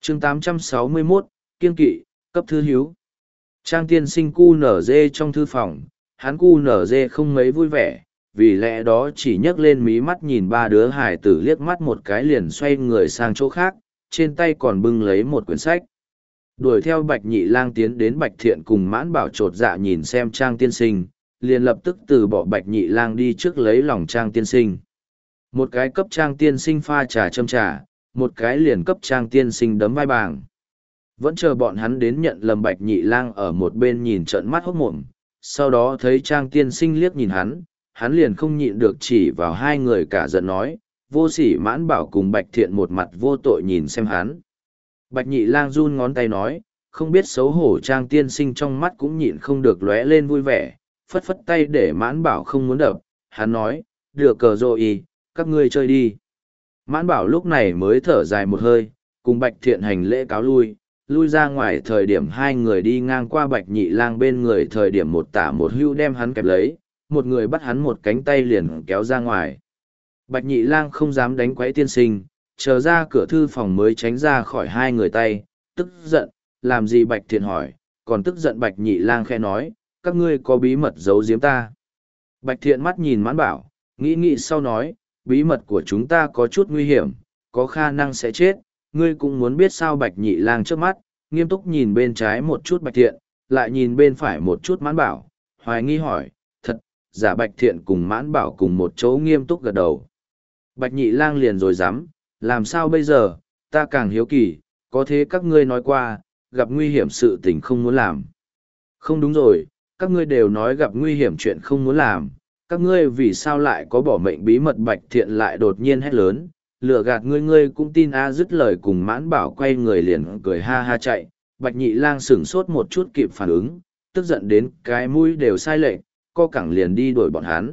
chương 861, kiêng kỵ, cấp thư hiếu. Trang tiên sinh cu nở dê trong thư phòng, hắn cu nở dê không mấy vui vẻ, vì lẽ đó chỉ nhấc lên mí mắt nhìn ba đứa hải tử liếc mắt một cái liền xoay người sang chỗ khác, trên tay còn bưng lấy một quyển sách. Đuổi theo Bạch Nhị Lang tiến đến Bạch Thiện cùng Mãn Bảo chột dạ nhìn xem Trang tiên sinh, liền lập tức từ bỏ Bạch Nhị Lang đi trước lấy lòng Trang tiên sinh. Một cái cấp Trang tiên sinh pha trà châm trà, một cái liền cấp Trang tiên sinh đấm vai bàng. Vẫn chờ bọn hắn đến nhận lầm Bạch Nhị Lang ở một bên nhìn trợn mắt hốt mồm, sau đó thấy Trang tiên sinh liếc nhìn hắn liền không nhịn được chỉ vào hai người cả giận nói, vô sỉ Mãn Bảo cùng Bạch Thiện một mặt vô tội nhìn xem hắn. Bạch Nhị Lang run ngón tay nói, không biết xấu hổ Trang tiên sinh trong mắt cũng nhịn không được lóe lên vui vẻ, phất phất tay để Mãn Bảo không muốn đập, hắn nói, được cờ rồi, các ngươi chơi đi. Mãn Bảo lúc này mới thở dài một hơi, cùng Bạch Thiện hành lễ cáo lui ra ngoài thời điểm hai người đi ngang qua Bạch Nhị Lang bên người thời điểm một tả một hưu đem hắn kẹp lấy, một người bắt hắn một cánh tay liền kéo ra ngoài. Bạch Nhị Lang không dám đánh quấy tiên sinh, chờ ra cửa thư phòng mới tránh ra khỏi hai người tay, tức giận, làm gì Bạch Thiện hỏi, còn tức giận Bạch Nhị Lang khẽ nói, các ngươi có bí mật giấu giếm ta. Bạch Thiện mắt nhìn Mãn Bảo, nghĩ sau nói, bí mật của chúng ta có chút nguy hiểm, có khả năng sẽ chết, ngươi cũng muốn biết sao. Bạch Nhị Lang trước mắt, nghiêm túc nhìn bên trái một chút Bạch Thiện, lại nhìn bên phải một chút Mãn Bảo, hoài nghi hỏi, thật, giả Bạch Thiện cùng Mãn Bảo cùng một chỗ nghiêm túc gật đầu. Bạch Nhị Lang liền rồi dám, làm sao bây giờ, ta càng hiếu kỳ, có thế các ngươi nói qua, gặp nguy hiểm sự tình không muốn làm. Không đúng rồi, các ngươi đều nói gặp nguy hiểm chuyện không muốn làm, các ngươi vì sao lại có bỏ mệnh bí mật. Bạch Thiện lại đột nhiên hét lớn, lừa gạt ngươi cũng tin a. Dứt lời cùng Mãn Bảo quay người liền cười ha ha chạy. Bạch Nhị Lang sửng sốt một chút kịp phản ứng, tức giận đến cái mũi đều sai lệch, co cẳng liền đi đuổi bọn hắn.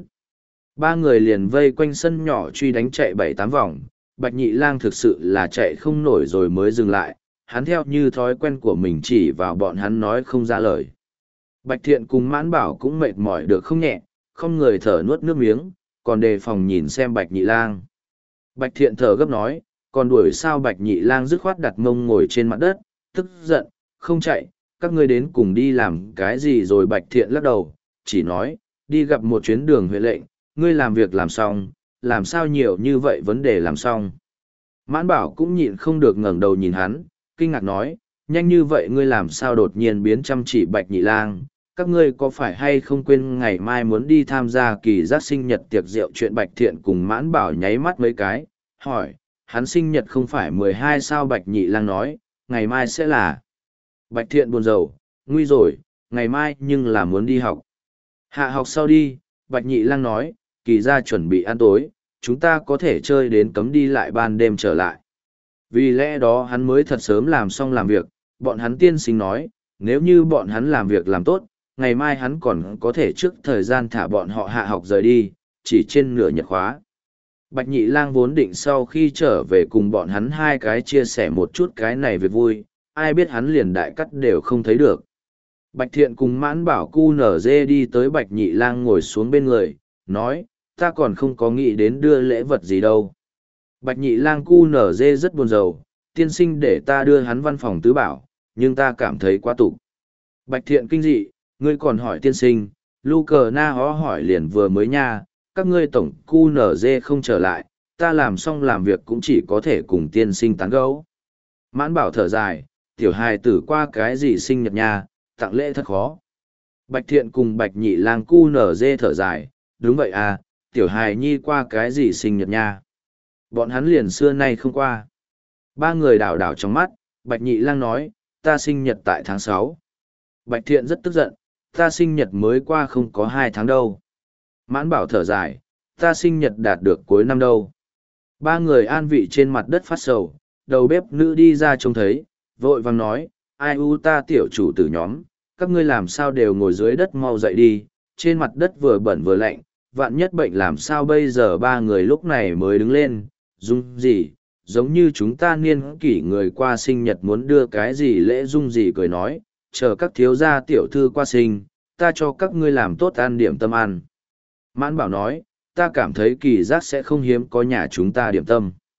Ba người liền vây quanh sân nhỏ truy đánh chạy 7-8 vòng, Bạch Nhị Lang thực sự là chạy không nổi rồi mới dừng lại, hắn theo như thói quen của mình chỉ vào bọn hắn nói không ra lời. Bạch Thiện cùng Mãn Bảo cũng mệt mỏi được không nhẹ, không người thở nuốt nước miếng, còn đề phòng nhìn xem Bạch Nhị Lang. Bạch Thiện thở gấp nói, còn đuổi sao. Bạch Nhị Lang dứt khoát đặt mông ngồi trên mặt đất, tức giận, không chạy, các ngươi đến cùng đi làm cái gì rồi. Bạch Thiện lắc đầu, chỉ nói, đi gặp một chuyến đường huệ lệnh, ngươi làm việc làm xong, làm sao nhiều như vậy vấn đề làm xong. Mãn Bảo cũng nhịn không được ngẩng đầu nhìn hắn, kinh ngạc nói, nhanh như vậy ngươi làm sao đột nhiên biến chăm chỉ. Bạch Nhị Lang, các ngươi có phải hay không quên ngày mai muốn đi tham gia kỳ giác sinh nhật tiệc rượu chuyện. Bạch Thiện cùng Mãn Bảo nháy mắt mấy cái, hỏi, hắn sinh nhật không phải 12 sao. Bạch Nhị Lang nói, ngày mai sẽ là. Bạch Thiện buồn rầu, nguy rồi, ngày mai nhưng là muốn đi học. Hạ học sau đi. Bạch Nhị Lang nói, kỳ ra chuẩn bị ăn tối, chúng ta có thể chơi đến cấm đi lại ban đêm trở lại. Vì lẽ đó hắn mới thật sớm làm xong làm việc, bọn hắn tiên sinh nói, nếu như bọn hắn làm việc làm tốt, ngày mai hắn còn có thể trước thời gian thả bọn họ hạ học rời đi, chỉ trên nửa nhật khóa. Bạch Nhị Lang vốn định sau khi trở về cùng bọn hắn hai cái chia sẻ một chút cái này việc vui, ai biết hắn liền đại cắt đều không thấy được. Bạch Thiện cùng Mãn Bảo cu nở dê đi tới Bạch Nhị Lang ngồi xuống bên người, nói, ta còn không có nghĩ đến đưa lễ vật gì đâu. Bạch Nhị Lang cu nở dê rất buồn rầu, tiên sinh để ta đưa hắn văn phòng tứ bảo, nhưng ta cảm thấy quá tục. Bạch Thiện kinh dị, ngươi còn hỏi tiên sinh, Lu Cờ Na hó hỏi liền vừa mới nha, các ngươi tổng cu nở dê không trở lại, ta làm xong làm việc cũng chỉ có thể cùng tiên sinh tán gẫu. Mãn Bảo thở dài, tiểu hài tử qua cái gì sinh nhật nha, tặng lễ thật khó. Bạch Thiện cùng Bạch Nhị Lang cu nở dê thở dài, đúng vậy à, tiểu hài nhi qua cái gì sinh nhật nha. Bọn hắn liền xưa nay không qua. Ba người đảo đảo trong mắt, Bạch Nhị Lang nói, ta sinh nhật tại tháng 6. Bạch Thiện rất tức giận, ta sinh nhật mới qua không có 2 tháng đâu. Mãn Bảo thở dài, ta sinh nhật đạt được cuối năm đâu. Ba người an vị trên mặt đất phát sầu, đầu bếp nữ đi ra trông thấy, vội vàng nói, ai u ta tiểu chủ tử nhóm, các ngươi làm sao đều ngồi dưới đất mau dậy đi, trên mặt đất vừa bẩn vừa lạnh, vạn nhất bệnh làm sao bây giờ. Ba người lúc này mới đứng lên, dung gì, giống như chúng ta niên kỷ người qua sinh nhật muốn đưa cái gì lễ dung gì cười nói, chờ các thiếu gia tiểu thư qua sinh, ta cho các ngươi làm tốt ăn điểm tâm ăn. Mãn Bảo nói, ta cảm thấy kỳ giác sẽ không hiếm có nhà chúng ta điểm tâm.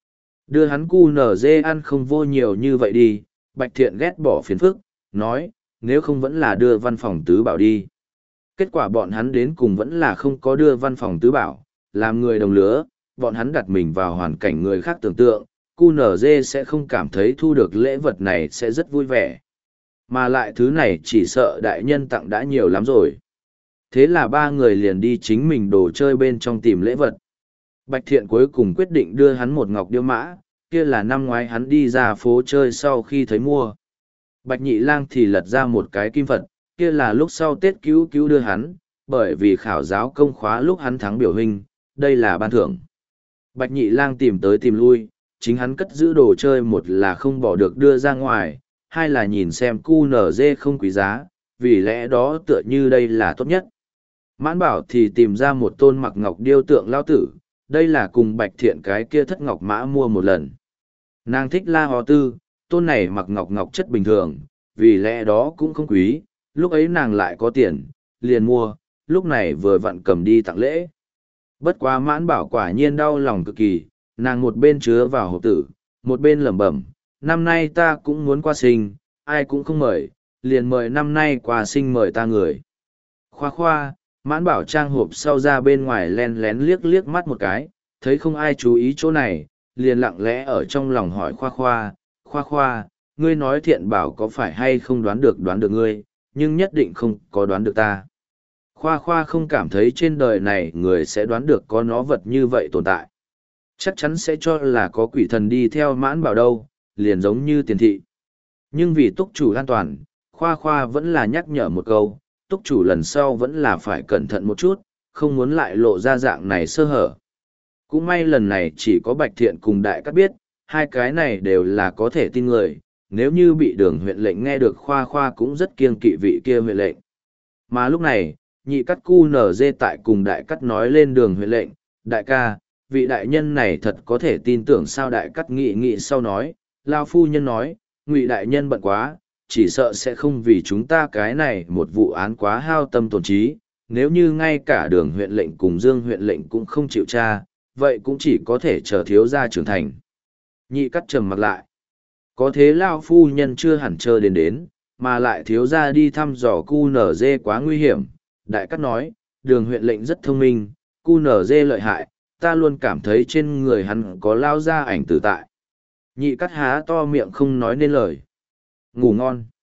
Đưa hắn cu nở dê ăn không vô nhiều như vậy đi, Bạch Thiện ghét bỏ phiền phức, nói, nếu không vẫn là đưa văn phòng tứ bảo đi. Kết quả bọn hắn đến cùng vẫn là không có đưa văn phòng tứ bảo, làm người đồng lứa, bọn hắn đặt mình vào hoàn cảnh người khác tưởng tượng, cu nở dê sẽ không cảm thấy thu được lễ vật này sẽ rất vui vẻ. Mà lại thứ này chỉ sợ đại nhân tặng đã nhiều lắm rồi. Thế là ba người liền đi chính mình đồ chơi bên trong tìm lễ vật. Bạch Thiện cuối cùng quyết định đưa hắn một ngọc điêu mã, kia là năm ngoái hắn đi ra phố chơi sau khi thấy mua. Bạch Nhị Lang thì lật ra một cái kim Phật, kia là lúc sau Tết cứu cứu đưa hắn, bởi vì khảo giáo công khóa lúc hắn thắng biểu hình, đây là ban thưởng. Bạch Nhị Lang tìm tới tìm lui, chính hắn cất giữ đồ chơi một là không bỏ được đưa ra ngoài, hai là nhìn xem cu nở dê không quý giá, vì lẽ đó tựa như đây là tốt nhất. Mãn Bảo thì tìm ra một tôn mặc ngọc điêu tượng lao tử, đây là cùng Bạch Thiện cái kia thất ngọc mã mua một lần. Nàng thích La Hò Tư, tôn này mặc ngọc ngọc chất bình thường, vì lẽ đó cũng không quý, lúc ấy nàng lại có tiền, liền mua, lúc này vừa vặn cầm đi tặng lễ. Bất quá Mãn Bảo quả nhiên đau lòng cực kỳ, nàng một bên chứa vào hộp tử, một bên lẩm bẩm, năm nay ta cũng muốn qua sinh, ai cũng không mời, liền mời năm nay qua sinh mời ta người. Khoa khoa, Mãn Bảo trang hộp sau ra bên ngoài len lén liếc liếc mắt một cái, thấy không ai chú ý chỗ này, liền lặng lẽ ở trong lòng hỏi khoa khoa, ngươi nói Thiện Bảo có phải hay không đoán được ngươi, nhưng nhất định không có đoán được ta. Khoa khoa không cảm thấy trên đời này người sẽ đoán được có nó vật như vậy tồn tại. Chắc chắn sẽ cho là có quỷ thần đi theo Mãn Bảo đâu, liền giống như tiền thị. Nhưng vì túc chủ an toàn, khoa khoa vẫn là nhắc nhở một câu, túc chủ lần sau vẫn là phải cẩn thận một chút, không muốn lại lộ ra dạng này sơ hở. Cũng may lần này chỉ có Bạch Thiện cùng Đại Cát biết, hai cái này đều là có thể tin người, nếu như bị Đường huyện lệnh nghe được khoa khoa cũng rất kiêng kỵ vị kia huyện lệnh. Mà lúc này, Nhị Cát cu nở dê tại cùng Đại Cát nói lên Đường huyện lệnh, đại ca, vị đại nhân này thật có thể tin tưởng sao. Đại Cát nghị sau nói, Lao phu nhân nói, Ngụy đại nhân bận quá, chỉ sợ sẽ không vì chúng ta cái này một vụ án quá hao tâm tổn trí, nếu như ngay cả Đường huyện lệnh cùng Dương huyện lệnh cũng không chịu tra, vậy cũng chỉ có thể chờ thiếu gia trưởng thành. Nhị Cát trầm mặc lại. Có thế Lao phu nhân chưa hẳn chờ đến, mà lại thiếu gia đi thăm dò cu nở dê quá nguy hiểm. Đại Cát nói, Đường huyện lệnh rất thông minh, cu nở dê lợi hại, ta luôn cảm thấy trên người hắn có lao ra ảnh tử tại. Nhị Cát há to miệng không nói nên lời. Ngủ ngon.